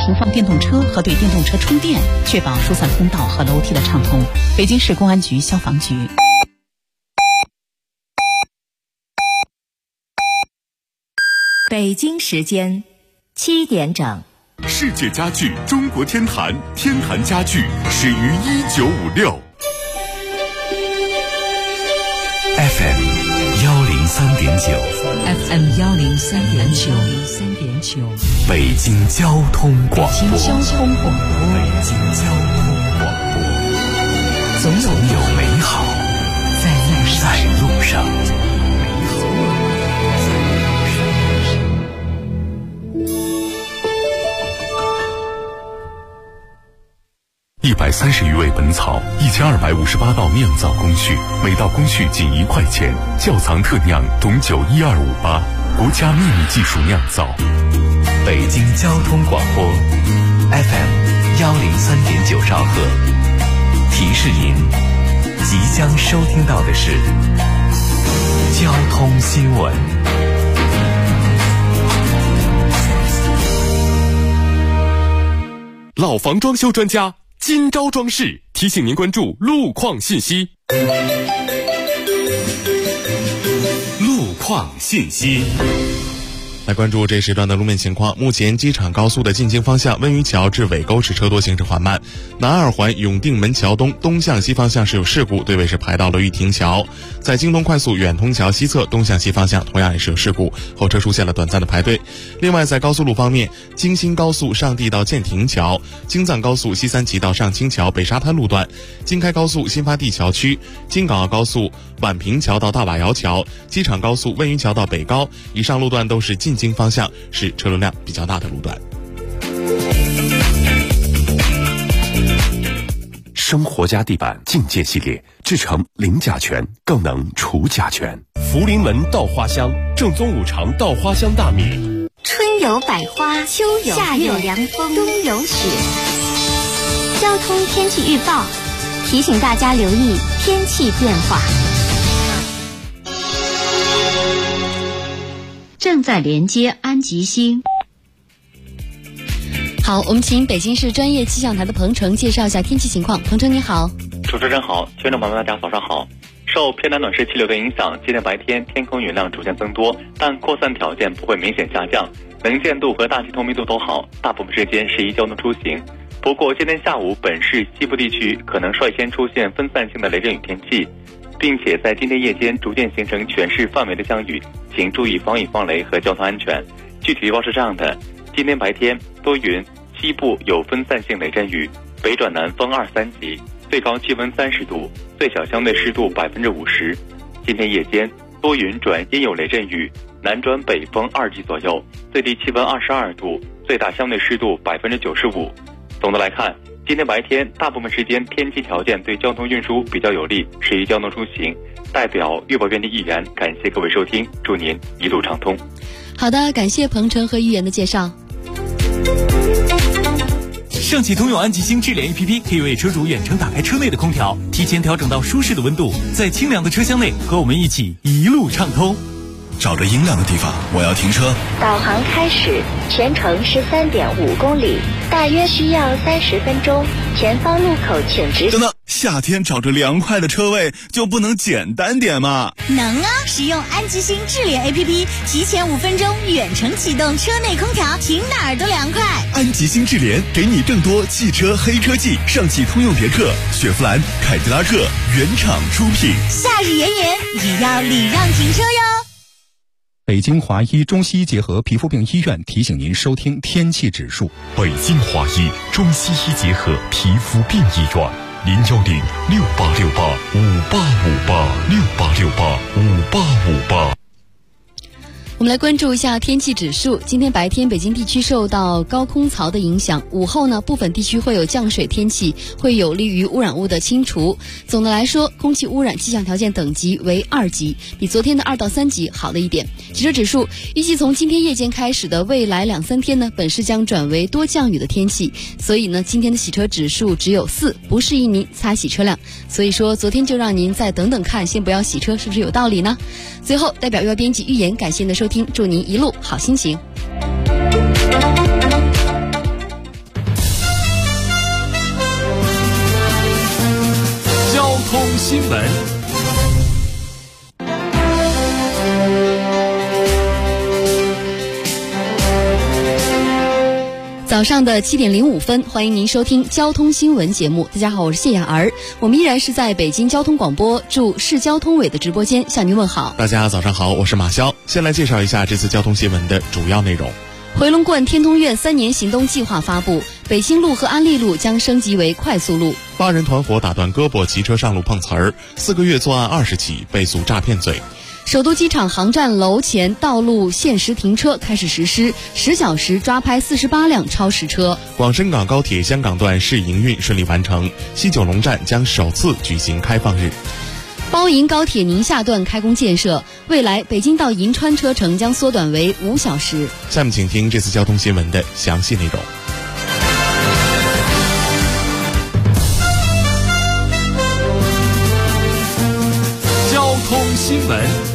停放电动车和对电动车充电，确保疏散通道和楼梯的畅通。北京市公安局消防局。 北京时间7点整。 世界家具中国天坛，天坛家具始于1956。 FM 103.9 FM 103.9 北京交通广播。 北京交通广播。 北京交通广播。总有美好在路上。130余味本草，1258道酿造工序，每道工序仅1块钱。窖藏特酿董酒1258，国家秘密技术酿造。北京交通广播 FM 103.9兆赫。提示您，即将收听到的是交通新闻。 老房装修专家金招装饰提醒您关注路况信息。路况信息。 来关注这时段的路面情况。目前机场高速的进京方向温榆桥至尾沟是车多，行驶缓慢。南二环永定门桥东向西方向是有事故，队尾是排到了玉亭桥。在京东快速远通桥西侧东向西方向同样也是有事故，后车出现了短暂的排队。另外在高速路方面，京新高速上地到建亭桥，京藏高速西三旗到上清桥北沙滩路段，京开高速新发地桥区，京港澳高速宛平桥到大瓦窑桥，机场高速温榆桥到北高，以上路段都是进京方向是车流量比较大的路段。 生活家地板境界系列制成零甲醛，更能除甲醛。 福临门稻花香，正宗五常稻花香大米。 春有百花，秋有夏有凉风，冬有雪。交通天气预报提醒大家留意天气变化。 正在连接安吉星。 好，我们请北京市专业气象台的彭程介绍一下天气情况。彭程你好。 主持人好，听众朋友们大家早上好。受偏南暖湿气流的影响，今天白天天空云量逐渐增多，但扩散条件不会明显下降，能见度和大气透明度都好，大部分时间适宜交通出行。不过今天下午本市西部地区可能率先出现分散性的雷阵雨天气，并且在今天夜间逐渐形成全市范围的降雨，请注意防雨防雷和交通安全。具体预报是这样的：今天白天多云，西部有分散性雷阵雨，北转南风2、3级，最高气温30度，最小相对湿度50%。今天夜间多云转阴有雷阵雨，南转北风2级左右，最低气温22度，最大相对湿度95%。总的来看，今天白天大部分时间天气条件对交通运输比较有利，适宜交通出行。代表预报员的易言，感谢各位收听，祝您一路畅通。 好的，感谢彭程和易言的介绍。 上汽通用安吉星智联 APP 可以为车主远程打开车内的空调，提前调整到舒适的温度，在清凉的车厢内和我们一起一路畅通。 找着阴凉的地方，我要停车。 导航开始，全程13.5公里，大约需要30分钟。前方路口请直。 等等，夏天找着凉快的车位就不能简单点吗？ 能啊！使用安吉星智联 APP， 提前5分钟远程启动车内空调，停哪儿都凉快。 安吉星智联给你更多汽车黑科技，上汽通用别克、雪佛兰、凯迪拉克原厂出品。 夏日炎炎，也要礼让停车哟。 北京华医中西医结合皮肤病医院提醒您收听天气指数。 北京华医中西医结合皮肤病医院，0106868585858，68685858。 我们来关注一下天气指数。今天白天北京地区受到高空槽的影响，午后呢部分地区会有降水天气，会有利于污染物的清除。总的来说，空气污染气象条件等级为2级，比昨天的2到3级好了一点。洗车指数预计从今天夜间开始的未来2、3天呢，本市将转为多降雨的天气，所以呢今天的洗车指数只有4，不适宜您擦洗车辆。所以说昨天就让您再等等看，先不要洗车，是不是有道理呢？最后代表预报编辑预言感谢您的收听，祝您一路好心情。 新闻。 早上的7点05分，欢迎您收听交通新闻节目。大家好，我是谢雅儿，我们依然是在北京交通广播驻市交通委的直播间向您问好。 大家早上好，我是马潇。先来介绍一下这次交通新闻的主要内容。 回龙观天通苑3年行动计划发布，北京路和安利路将升级为快速路。 8人团伙打断胳膊骑车上路碰瓷儿，4个月作案20起，被诉诈骗罪。 首都机场航站楼前道路限时停车开始实施，10小时抓拍48辆超时车。 广深港高铁香港段试营运顺利完成，西九龙站将首次举行开放日。 包银高铁宁夏段开工建设，未来北京到银川车程将缩短为5小时。 下面请听这次交通新闻的详细内容。 交通新闻。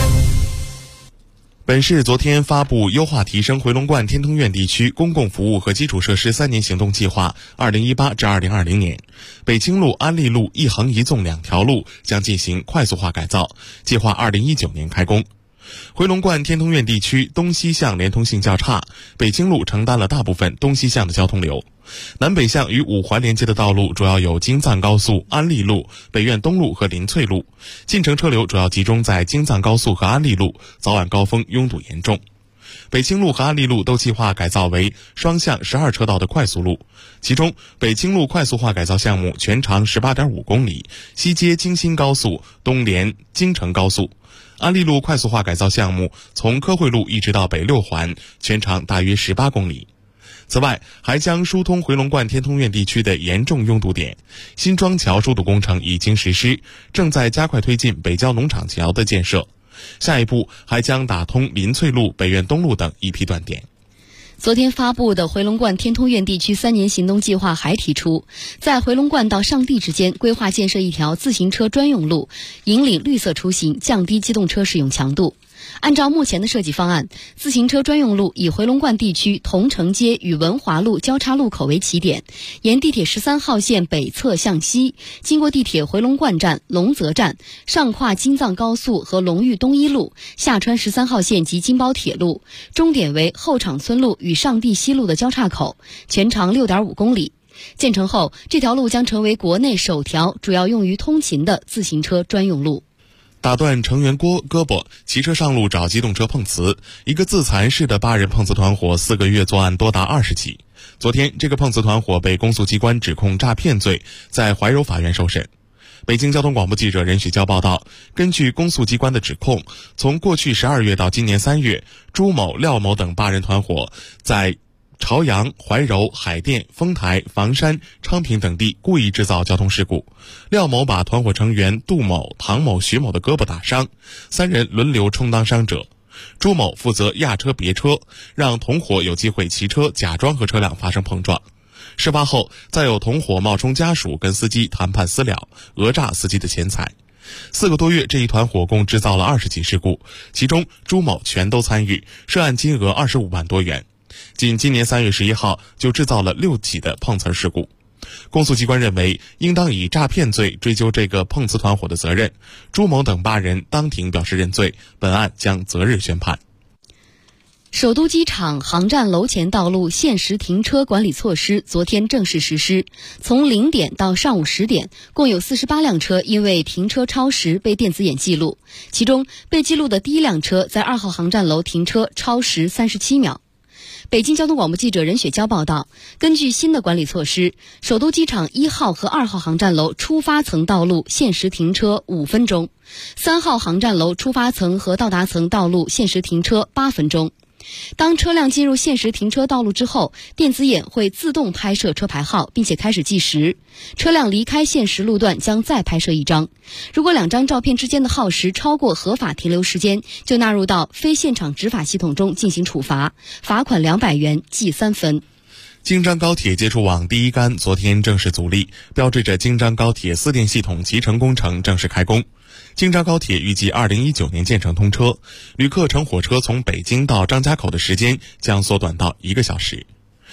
本市昨天发布优化提升回龙观天通苑地区公共服务和基础设施3年行动计划2018至2020年，北京路、安利路一横一纵2条路将进行快速化改造，计划2019年开工。回龙观天通苑地区东西向连通性较差，北京路承担了大部分东西向的交通流。南北向与5环连接的道路主要有京藏高速、安利路、北苑东路和林翠路，进城车流主要集中在京藏高速和安利路，早晚高峰拥堵严重。北京路和安利路都计划改造为双向12车道的快速路，其中北京路快速化改造项目全长18.5公里，西接京新高速，东连京承高速。安利路快速化改造项目从科汇路一直到北6环，全长大约18公里。此外，还将疏通回龙观天通苑地区的严重拥堵点，新庄桥疏堵工程已经实施，正在加快推进北郊农场桥的建设。下一步还将打通林翠路、北苑东路等一批断点。 昨天发布的回龙观天通苑地区3年行动计划还提出，在回龙观到上地之间规划建设一条自行车专用路，引领绿色出行，降低机动车使用强度。按照目前的设计方案，自行车专用路以回龙观地区桐城街与文华路交叉路口为起点，沿地铁13号线北侧向西，经过地铁回龙观站、龙泽站，上跨京藏高速和龙裕东一路，下穿13号线及金包铁路，终点为后场村路与上地西路的交叉口，全长6.5公里。建成后，这条路将成为国内首条主要用于通勤的自行车专用路。 打断成员胳膊，骑车上路找机动车碰瓷，一个自残式的8人碰瓷团伙4个月作案多达20起。昨天，这个碰瓷团伙被公诉机关指控诈骗罪，在怀柔法院受审。北京交通广播记者任雪娇报道，根据公诉机关的指控，从过去12月到今年3月，朱某、廖某等8人团伙在朝阳、怀柔、海淀、丰台、房山、昌平等地故意制造交通事故。廖某把团伙成员杜某、唐某、徐某的胳膊打伤，3人轮流充当伤者。朱某负责压车别车，让同伙有机会骑车假装和车辆发生碰撞。事发后，再有同伙冒充家属跟司机谈判私了，讹诈司机的钱财。4个多月，这一团伙共制造了20起事故，其中朱某全都参与，涉案金额25万多元。仅今年3月11号就制造了6起的碰瓷事故。公诉机关认为，应当以诈骗罪追究这个碰瓷团伙的责任。朱某等8人当庭表示认罪，本案将择日宣判。 首都机场航站楼前道路限时停车管理措施昨天正式实施，从0点到上午10点，共有48辆车因为停车超时被电子眼记录，其中被记录的第1辆车在2号航站楼停车超时37秒。北京交通广播记者任雪娇报道，根据新的管理措施，首都机场1号和2号航站楼出发层道路限时停车5分钟，3号航站楼出发层和到达层道路限时停车8分钟。当车辆进入限时停车道路之后，电子眼会自动拍摄车牌号，并且开始计时。车辆离开限时路段将再拍摄1张。如果2张照片之间的耗时超过合法停留时间，就纳入到非现场执法系统中进行处罚，罚款200元，记3分。 京张高铁接触网第1杆昨天正式阻力，标志着京张高铁4电系统集成工程正式开工。京张高铁预计2019年建成通车，旅客乘火车从北京到张家口的时间将缩短到1个小时。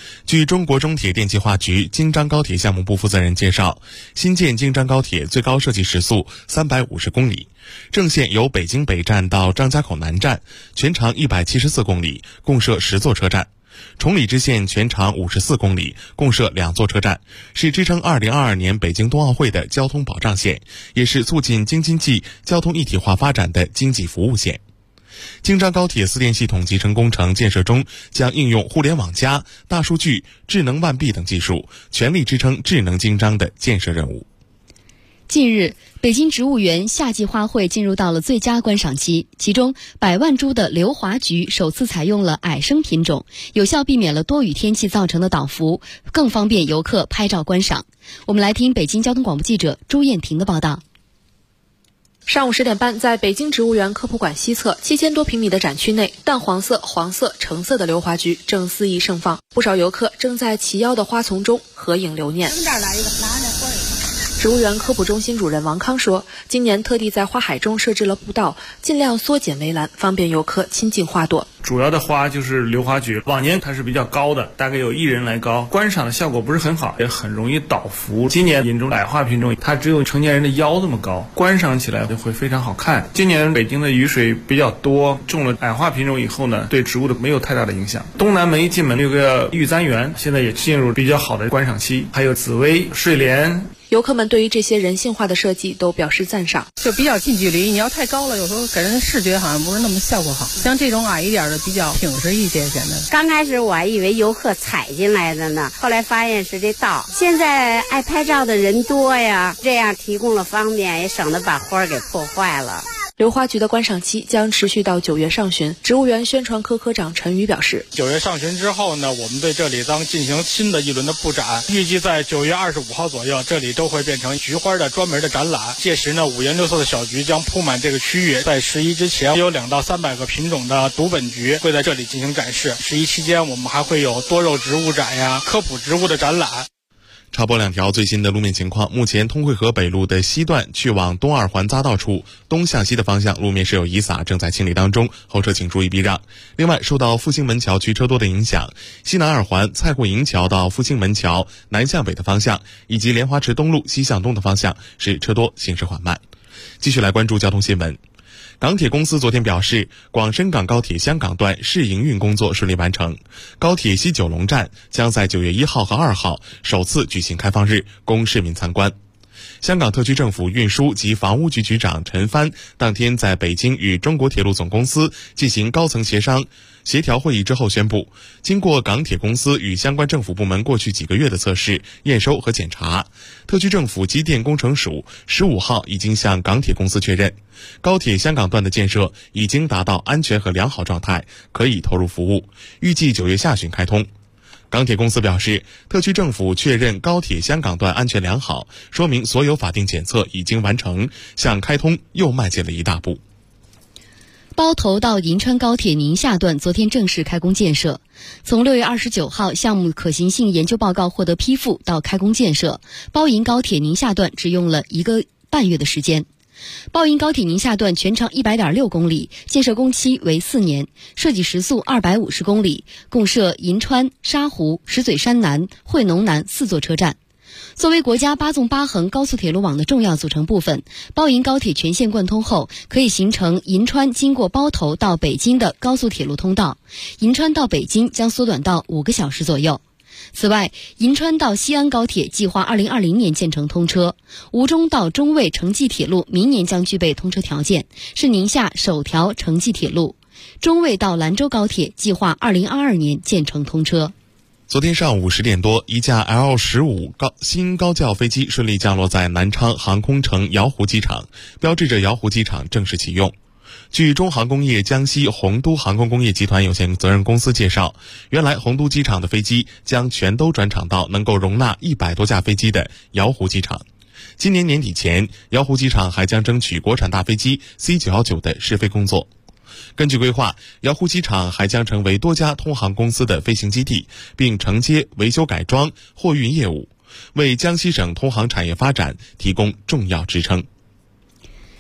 据中国中铁电气化局京张高铁项目部负责人介绍，新建京张高铁最高设计时速350公里，正线由北京北站到张家口南站，全长174公里，共设10座车站。崇礼支线全长54公里，共设2座车站，是支撑2022年北京冬奥会的交通保障线，也是促进京津冀交通一体化发展的经济服务线。京张高铁4电系统集成工程建设中，将应用互联网+、大数据、智能万臂等技术，全力支撑智能京张的建设任务。 近日，北京植物园夏季花卉进入到了最佳观赏期，其中100万株的硫华菊首次采用了矮生品种，有效避免了多雨天气造成的倒伏，更方便游客拍照观赏。我们来听北京交通广播记者朱艳婷的报道。 上午10点半，在北京植物园科普馆西侧7000多平米的展区内，淡黄色、黄色、橙色的硫华菊正肆意盛放，不少游客正在齐腰的花丛中合影留念。植物园科普中心主任王康说，今年特地在花海中设置了步道，尽量缩减围栏，方便游客亲近花朵。 主要的花就是硫华菊，往年它是比较高的，大概有1人来高，观赏的效果不是很好，也很容易倒伏。今年引种矮花品种，它只有成年人的腰这么高，观赏起来就会非常好看。今年北京的雨水比较多，种了矮花品种以后呢，对植物的没有太大的影响。东南门一进门有个玉簪园，现在也进入比较好的观赏期，还有紫薇、睡莲。 游客们对于这些人性化的设计都表示赞赏， 就比较近距离，你要太高了，有时候给人的视觉好像不是那么效果好。像这种矮一点的比较挺实一些，显得。 刚开始我还以为游客踩进来的呢，后来发现是这道。现在爱拍照的人多呀，这样提供了方便，也省得把花给破坏了。 硫华菊的观赏期将持续到9月上旬。植物园宣传科科长陈宇表示 ，9月上旬之后呢，我们对这里将进行新的一轮的布展，预计在9月25号左右，这里都会变成菊花的专门的展览。届时呢，五颜六色的小菊将铺满这个区域。在11之前，有200到300个品种的独本菊会在这里进行展示。11期间，我们还会有多肉植物展呀、科普植物的展览。 插播2条最新的路面情况。目前通惠河北路的西段去往东二环匝道处东向西的方向路面是有遗撒，正在清理当中，后车请注意避让。另外，受到复兴门桥区车多的影响，西南二环蔡户营桥到复兴门桥南向北的方向，以及莲花池东路西向东的方向是车多，行驶缓慢。继续来关注交通新闻。港铁公司昨天表示，广深港高铁香港段试营运工作顺利完成，高铁西九龙站将在9月1号和2号首次举行开放日，供市民参观。香港特区政府运输及房屋局局长陈帆当天在北京与中国铁路总公司进行高层协调会议之后宣布，经过港铁公司与相关政府部门过去几个月的测试、验收和检查，特区政府机电工程署15号已经向港铁公司确认，高铁香港段的建设已经达到安全和良好状态，可以投入服务，预计9月下旬开通。港铁公司表示，特区政府确认高铁香港段安全良好，说明所有法定检测已经完成，向开通又迈进了一大步。 包头到银川高铁宁夏段昨天正式开工建设，从6月29号项目可行性研究报告获得批复到开工建设，包银高铁宁夏段只用了1个半月的时间。包银高铁宁夏段全长100.6公里，建设工期为4年，设计时速250公里，共设银川、沙湖、石嘴山南、惠农南4座车站。作为国家8纵8横高速铁路网的重要组成部分，包银高铁全线贯通后，可以形成银川经过包头到北京的高速铁路通道，银川到北京将缩短到5个小时左右。此外，银川到西安高铁计划2020年建成通车，吴中到中卫城际铁路明年将具备通车条件，是宁夏首条城际铁路。中卫到兰州高铁计划2022年建成通车。 昨天上午10点多，一架 L-15新高教飞机顺利降落在南昌航空城瑶湖机场，标志着瑶湖机场正式启用。据中航工业江西洪都航空工业集团有限责任公司介绍，原来洪都机场的飞机将全都转场到能够容纳100多架飞机的瑶湖机场。今年年底前，瑶湖机场还将争取国产大飞机 C919 的试飞工作。根据规划，瑶湖机场还将成为多家通航公司的飞行基地，并承接维修改装、货运业务，为江西省通航产业发展提供重要支撑。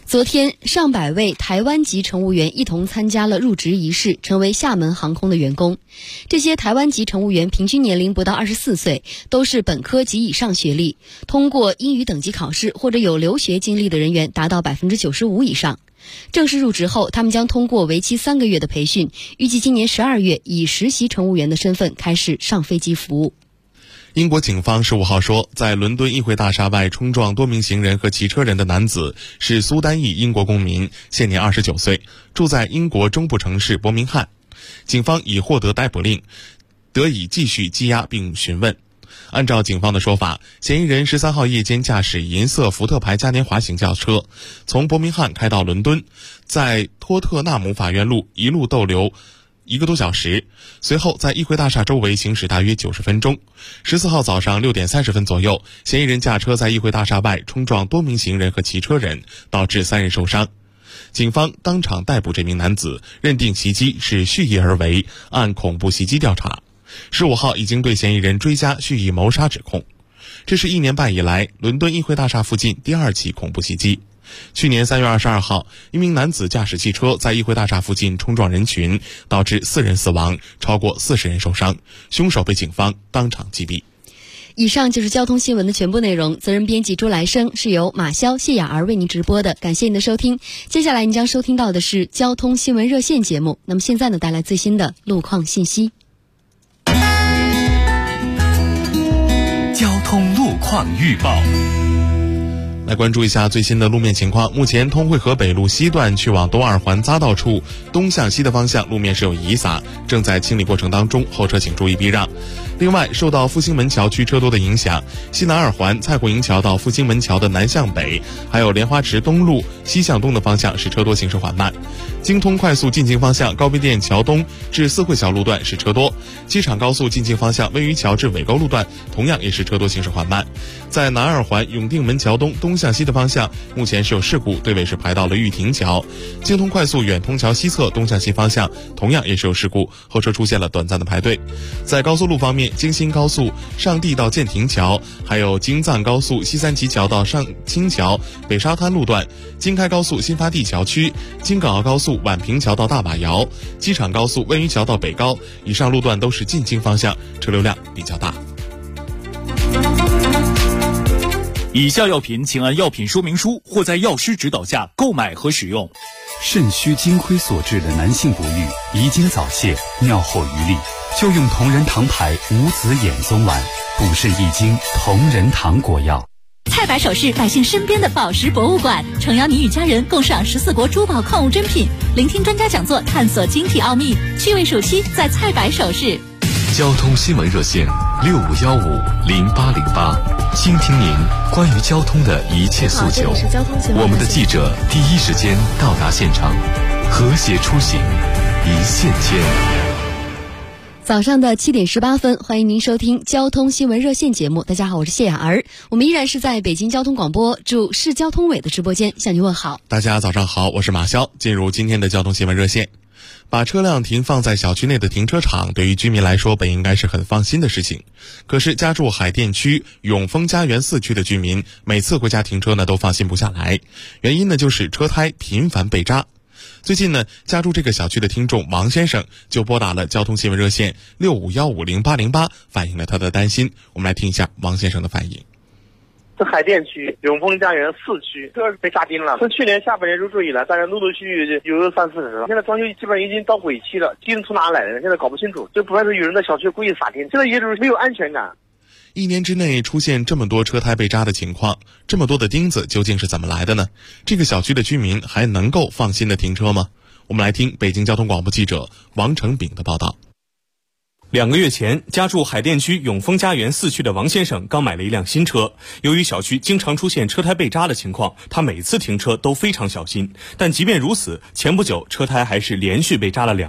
昨天，上百位台湾籍乘务员一同参加了入职仪式，成为厦门航空的员工。这些台湾籍乘务员平均年龄不到24岁，都是本科及以上学历，通过英语等级考试或者有留学经历的人员达到95%以上。正式入职后，他们将通过为期3个月的培训，预计今年12月以实习乘务员的身份开始上飞机服务。 英国警方15号说，在伦敦议会大厦外冲撞多名行人和骑车人的男子是苏丹裔英国公民，现年29岁，住在英国中部城市伯明翰。警方已获得逮捕令，得以继续羁押并询问。按照警方的说法，嫌疑人13号夜间驾驶银色福特牌嘉年华型轿车，从伯明翰开到伦敦，在托特纳姆法院路一路逗留1个多小时，随后在议会大厦周围行驶大约90分钟。14号早上6点30分左右，嫌疑人驾车在议会大厦外冲撞多名行人和骑车人，导致3人受伤。警方当场逮捕这名男子，认定袭击是蓄意而为，按恐怖袭击调查。15号已经对嫌疑人追加蓄意谋杀指控。这是1年半以来伦敦议会大厦附近第2起恐怖袭击。去年3月22号，一名男子驾驶汽车在议会大厦附近冲撞人群，导致4人死亡，超过40人受伤，凶手被警方当场击毙。 以上就是交通新闻的全部内容，责任编辑朱来生，是由马潇、谢雅儿为您直播的，感谢您的收听。接下来您将收听到的是交通新闻热线节目，那么现在呢，带来最新的路况信息。 交通路况预报。 来关注一下最新的路面情况。目前通惠河北路西段去往东二环匝道处东向西的方向路面是有遗撒，正在清理过程当中，后车请注意避让。另外，受到复兴门桥区车多的影响，西南二环蔡胡营桥到复兴门桥的南向北，还有莲花池东路西向东的方向是车多，行驶缓慢。京通快速进京方向高碑店桥东至四惠桥路段是车多，机场高速进京方向温榆桥至尾沟路段同样也是车多，行驶缓慢。在南二环永定门桥东东向西的方向，目前是有事故，队尾是排到了玉亭桥。京通快速远通桥西侧东向西方向同样也是有事故，后车出现了短暂的排队。在高速路方面，京新高速上地到建亭桥，还有京藏高速西三旗桥到上清桥北沙滩路段，京开高速新发地桥区，京港澳高速宛平桥到大马窑，机场高速温榆桥到北高，以上路段都是进京方向，车流量比较大。 以下药品请按药品说明书或在药师指导下购买和使用。 肾虚精亏所致的男性不育、遗精早泄、尿后余力，就用同仁堂牌无籽眼松丸，补肾益精同仁堂果药。 蔡百首饰百姓身边的宝石博物馆，诚邀你与家人共赏14国珠宝矿物珍品，聆听专家讲座，探索晶体奥秘。趣味暑期在蔡百首饰。 交通新闻热线65150808，倾听您关于交通的一切诉求。我们的记者第一时间到达现场，和谐出行，一线牵。 早上的7点18分，欢迎您收听交通新闻热线节目。大家好，我是谢雅儿，我们依然是在北京交通广播驻市交通委的直播间向您问好。 大家早上好，我是马潇。进入今天的交通新闻热线。把车辆停放在小区内的停车场，对于居民来说本应该是很放心的事情。可是家住海淀区永丰家园4区的居民，每次回家停车呢都放心不下来，原因呢就是车胎频繁被扎。最近呢，家住这个小区的听众王先生就拨打了交通新闻热线65150808，反映了他的担心。我们来听一下王先生的反应。 是海淀区永丰家园4区，车被扎钉了。从去年下半年入住以来，大家陆陆续续有30-40了。现在装修基本上已经到尾期了，钉从哪来的？现在搞不清楚，就不管是有人在小区故意撒钉，现在业主没有安全感。 1年之内出现这么多车胎被扎的情况，这么多的钉子究竟是怎么来的呢？这个小区的居民还能够放心的停车吗？我们来听北京交通广播记者王成炳的报道。 2个月前，家住海淀区永丰家园4区的王先生刚买了一辆新车。由于小区经常出现车胎被扎的情况，他每次停车都非常小心。但即便如此，前不久车胎还是连续被扎了2次。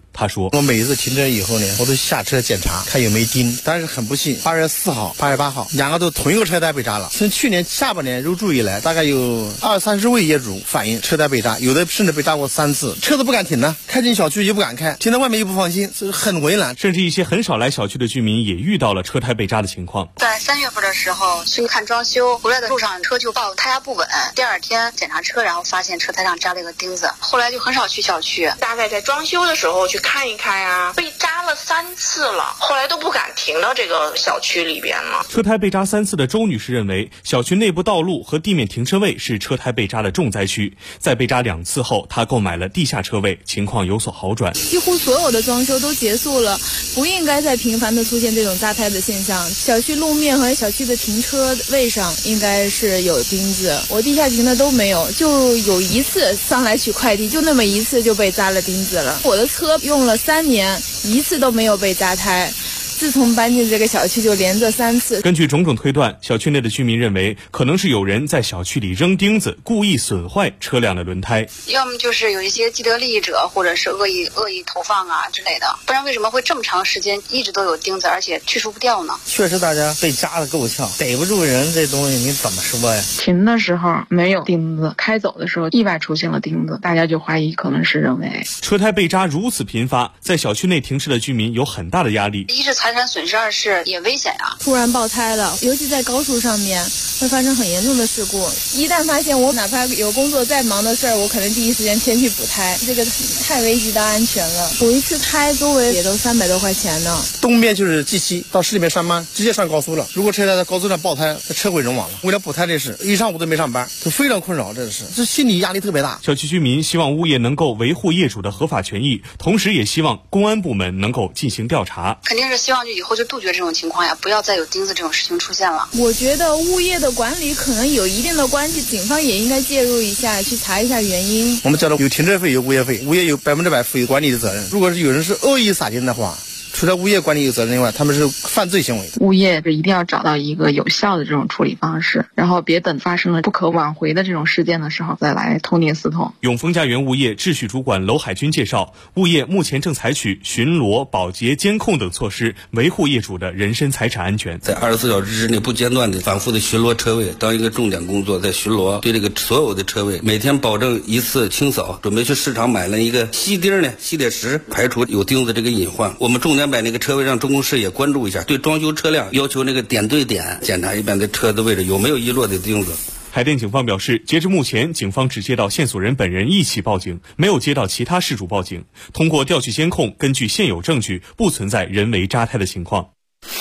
他说：“ 我每一次停车以后呢，我都下车检查看有没有钉，但是很不幸，8月4号、8月8号两个都同一个车胎被扎了。从去年下半年入驻以来，大概有20-30位业主反映车胎被扎，有的甚至被扎过3次，车子不敢停了，开进小区又不敢开，停在外面又不放心，所以很为难。 甚至一些很少来小区的居民也遇到了车胎被扎的情况。 在3月份的时候去看装修，回来的路上车就报胎压不稳，第2天检查车，然后发现车胎上扎了一个钉子，后来就很少去小区。 大概在装修的时候去看一看呀，被扎了3次了，后来都不敢停到这个小区里边了。 车胎被扎3次的周女士认为，小区内部道路和地面停车位是车胎被扎的重灾区。在被扎2次后，她购买了地下车位，情况有所好转。 几乎所有的装修都结束了，不应该再频繁的出现这种扎胎的现象。小区路面和小区的停车位上应该是有钉子，我地下停的都没有，就有一次上来取快递，就那么一次就被扎了钉子了。我的车用了3年，一次都没有被扎胎。自从搬进这个小区就连着3次。 根据种种推断，小区内的居民认为，可能是有人在小区里扔钉子，故意损坏车辆的轮胎。 要么就是有一些既得利益者，或者是恶意投放啊之类的，不然为什么会这么长时间一直都有钉子，而且去除不掉呢？ 确实大家被扎得够呛，逮不住人，这东西你怎么说呀？ 停的时候没有钉子，开走的时候意外出现了钉子，大家就怀疑可能是人为。 车胎被扎如此频发，在小区内停车的居民有很大的压力。 一是财产损失，二是也危险啊！ 突然爆胎了，尤其在高速上面会发生很严重的事故。一旦发现，我哪怕有工作再忙的事儿，我可能第一时间先去补胎，这个太危及到安全了。补一次胎周围也都300多块钱呢。 东边就是G7，到市里面上班直接上高速了。如果车在高速上爆胎，车毁人亡了。为了补胎这事，一上午都没上班，就非常困扰。这心理压力特别大。 小区居民希望物业能够维护业主的合法权益，同时也希望公安部门能够进行调查。 肯定是希望就以后就杜绝这种情况呀，不要再有钉子这种事情出现了。 我觉得物业的管理可能有一定的关系，警方也应该介入一下，去查一下原因。 我们交的有停车费有物业费，物业有100%负有管理的责任。如果是有人是恶意撒钉的话，除了物业管理有责任以外，他们是犯罪行为。 物业是一定要找到一个有效的这种处理方式，然后别等发生了不可挽回的这种事件的时候再来痛定思痛。 永丰家园物业秩序主管娄海军介绍，物业目前正采取巡逻、保洁、监控等措施，维护业主的人身财产安全。 在24小时之内不间断的反复的巡逻车位，当一个重点工作，在巡逻对这个所有的车位每天保证1次清扫。准备去市场买了一个吸钉的吸铁石，排除有钉子这个隐患。我们重点把那个车位让中公室也关注一下，对装修车辆要求那个点对点检查一遍，在车的位置有没有遗落的钉子。 海淀警方表示，截至目前，警方只接到线索人本人1起报警，没有接到其他事主报警。通过调取监控，根据现有证据，不存在人为扎胎的情况。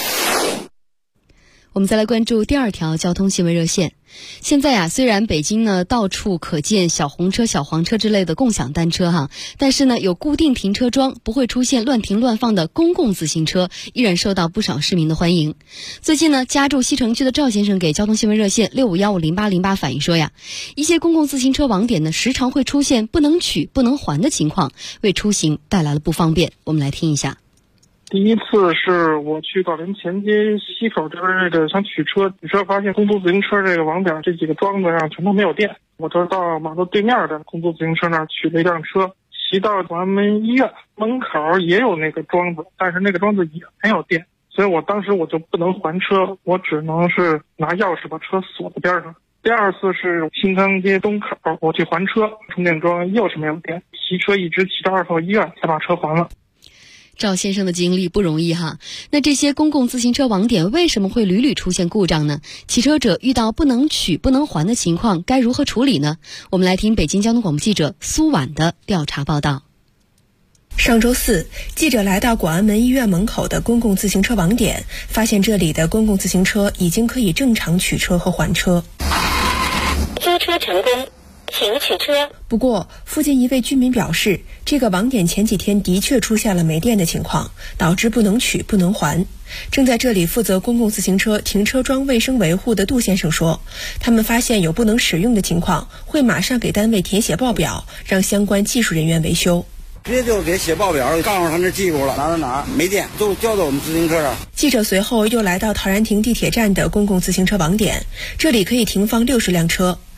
我们再来关注第2条交通新闻热线。现在虽然北京呢到处可见小红车、小黄车之类的共享单车但是呢有固定停车桩，不会出现乱停乱放的公共自行车，依然受到不少市民的欢迎。最近呢，家住西城区的赵先生给交通新闻热线65150808反映说一些公共自行车网点呢时常会出现不能取不能还的情况，为出行带来了不方便。我们来听一下。 第一次是我去宝林前街西口这边想取车发现公租自行车这个网点这几个桩子上全都没有电，我就到马路对面的公租自行车那儿取了一辆车，骑到广安门医院门口也有那个桩子，但是那个桩子也没有电，所以我当时我就不能还车，我只能是拿钥匙把车锁在边上。第二次是新康街东口，我去还车，充电桩又是没有电，骑车一直骑到2号医院才把车还了。 赵先生的经历不容易那这些公共自行车网点为什么会屡屡出现故障呢？骑车者遇到不能取不能还的情况该如何处理呢？我们来听北京交通广播记者苏婉的调查报道。 上周4，记者来到广安门医院门口的公共自行车网点，发现这里的公共自行车已经可以正常取车和还车。 租车成功，请取车。 不过，附近一位居民表示，这个网点前几天的确出现了没电的情况，导致不能取不能还。正在这里负责公共自行车停车桩卫生维护的杜先生说，他们发现有不能使用的情况，会马上给单位填写报表，让相关技术人员维修。 直接就给写报表，告诉他那记住了，哪没电都交到我们自行车上。 记者随后又来到陶然亭地铁站的公共自行车网点，这里可以停放60辆车。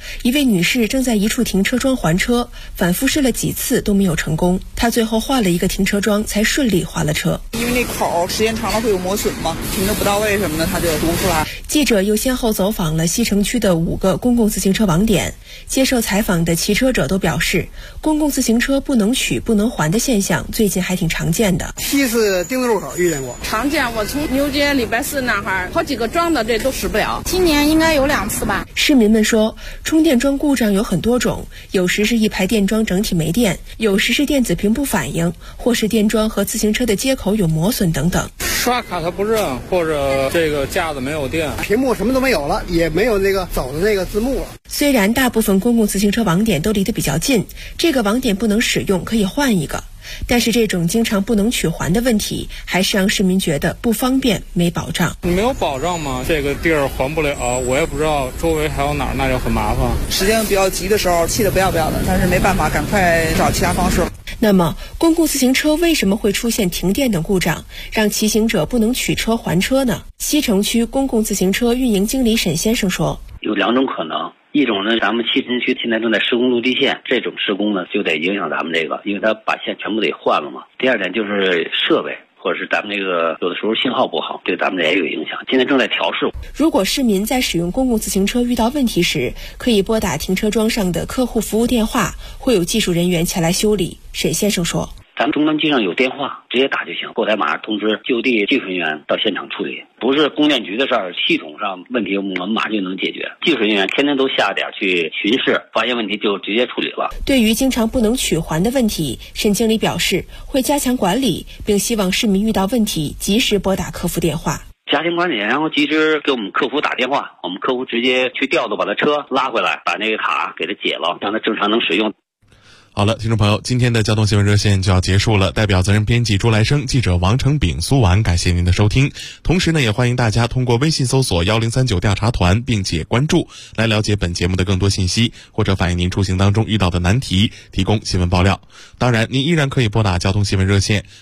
一位女士正在一处停车桩还车，反复试了几次都没有成功，她最后换了一个停车桩才顺利还了车。 因为那口时间长了会有磨损嘛，停的不到位什么的，它就凸出来。 记者又先后走访了西城区的5个公共自行车网点，接受采访的骑车者都表示，公共自行车不能取不能还的现象最近还挺常见的。 第一次丁字路口遇见过， 常见。我从牛街礼拜4那哈好几个桩的这都使不了， 今年应该有2次吧。 市民们说，充电桩故障有很多种，有时是一排电桩整体没电，有时是电子屏不反应，或是电桩和自行车的接口有磨损等等。 刷卡它不认，或者这个架子没有电， 屏幕什么都没有了，也没有那个走的那个字幕了。 虽然大部分公共自行车网点都离得比较近，这个网点不能使用可以换一个，但是这种经常不能取还的问题，还是让市民觉得不方便、没保障。 你没有保障吗？这个地儿还不了，我也不知道周围还有哪儿，那就很麻烦。 时间比较急的时候，气得不要不要的，但是没办法，赶快找其他方式。 那么，公共自行车为什么会出现停电等故障，让骑行者不能取车还车呢？西城区公共自行车运营经理沈先生说：“ 有2种可能。一种呢，咱们西城区现在正在施工陆地线，这种施工呢就得影响咱们这个，因为它把线全部得换了嘛。第二点就是设备。”或者是咱们这个有的时候信号不好，对咱们也有影响。现在正在调试。 如果市民在使用公共自行车遇到问题时，可以拨打停车桩上的客户服务电话，会有技术人员前来修理。沈先生说：“ 咱们终端机上有电话，直接打就行，后台马上通知就地技术人员到现场处理，不是供电局的事儿，系统上问题我们马上就能解决。技术人员天天都下点去巡视，发现问题就直接处理了。” 对于经常不能取还的问题，沈经理表示会加强管理，并希望市民遇到问题及时拨打客服电话。 加强管理，然后及时给我们客服打电话，我们客服直接去调度，把他车拉回来，把那个卡给他解了，让他正常能使用。 好了，听众朋友，今天的交通新闻热线就要结束了。代表责任编辑朱来生、记者王成炳、苏婉，感谢您的收听。同时呢，也欢迎大家通过微信搜索1039调查团，并且关注，来了解本节目的更多信息，或者反映您出行当中遇到的难题，提供新闻爆料。当然，您依然可以拨打交通新闻热线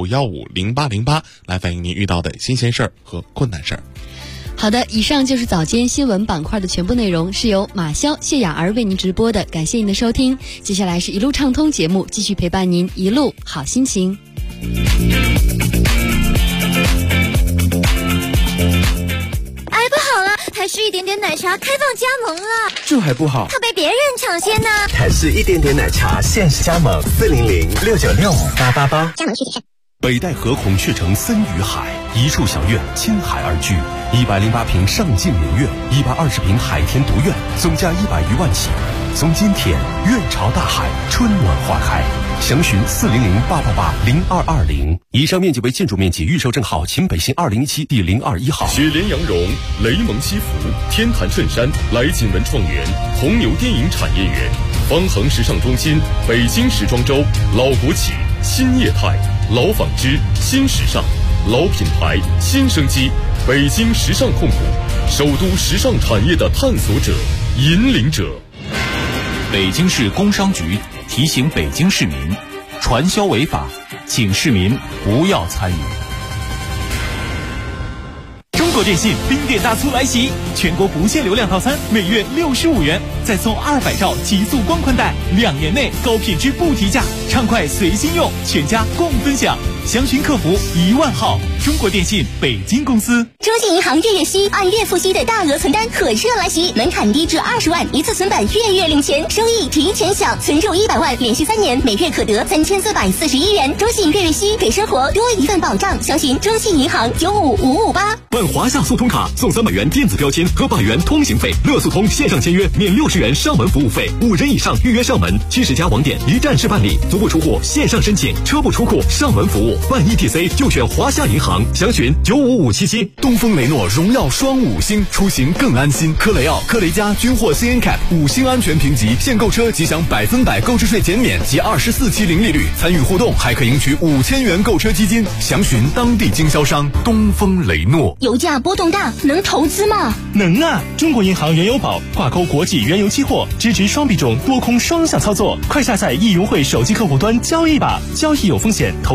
65150808来反映您遇到的新鲜事儿和困难事儿。 好的，以上就是早间新闻板块的全部内容，是由马潇、谢雅儿为您直播的，感谢您的收听。接下来是一路畅通节目，继续陪伴您一路好心情。 哎，不好了，台式一点点奶茶开放加盟了， 这还不好， 它被别人抢先呢。 台式一点点奶茶限时加盟，40069658888， 加盟具体是。 北戴河孔雀城森与海，一处小院倾海而居，108平上进名苑，120平海天独院，总价100余万起。从今天，院朝大海，春暖花开。详询400888220。以上面积为建筑面积，预售证号秦北新2017第021号。 雪莲羊绒、雷蒙西服、天坛衬衫、来锦文创园、红牛电影产业园、方恒时尚中心、北京时装周、老国企、新业态、老纺织、新时尚、老品牌、新生机，北京时尚控股，首都时尚产业的探索者、引领者。 北京市工商局提醒北京市民，传销违法，请市民不要参与。中国电信冰点大促来袭，全国不限流量套餐每月65元，再送200兆极速光宽带，2年内高品质不提价，畅快随心用，全家共分享。详询客服10000号。中国电信北京公司。 中信银行月月息按月付息的大额存单火热来袭，门槛低至20万，一次存版月月领钱，收益提前享，存入100万，连续3年，每月可得3441元。中信月月息给生活多一份保障。详询中信银行95558。 办华夏速通卡送300元电子标签和100元通行费，乐速通线上签约免60元上门服务费，5人以上预约上门，70家网点一站式办理，足不出户线上申请，车不出库上门服务，办 ETC 就选华夏银行。详询95577。 东风雷诺荣耀双5星，出行更安心。科雷傲、科雷嘉均获 CNCAP 5星安全评级，现购车即享100%购置税减免及24期零利率，参与互动还可赢取5000元购车基金。详询当地经销商。东风雷诺。 油价波动大，能投资吗？ 能啊！中国银行原油宝挂钩国际原油期货，支持双币种多空双向操作，快下载易优惠手机客户端交易吧，交易有风险。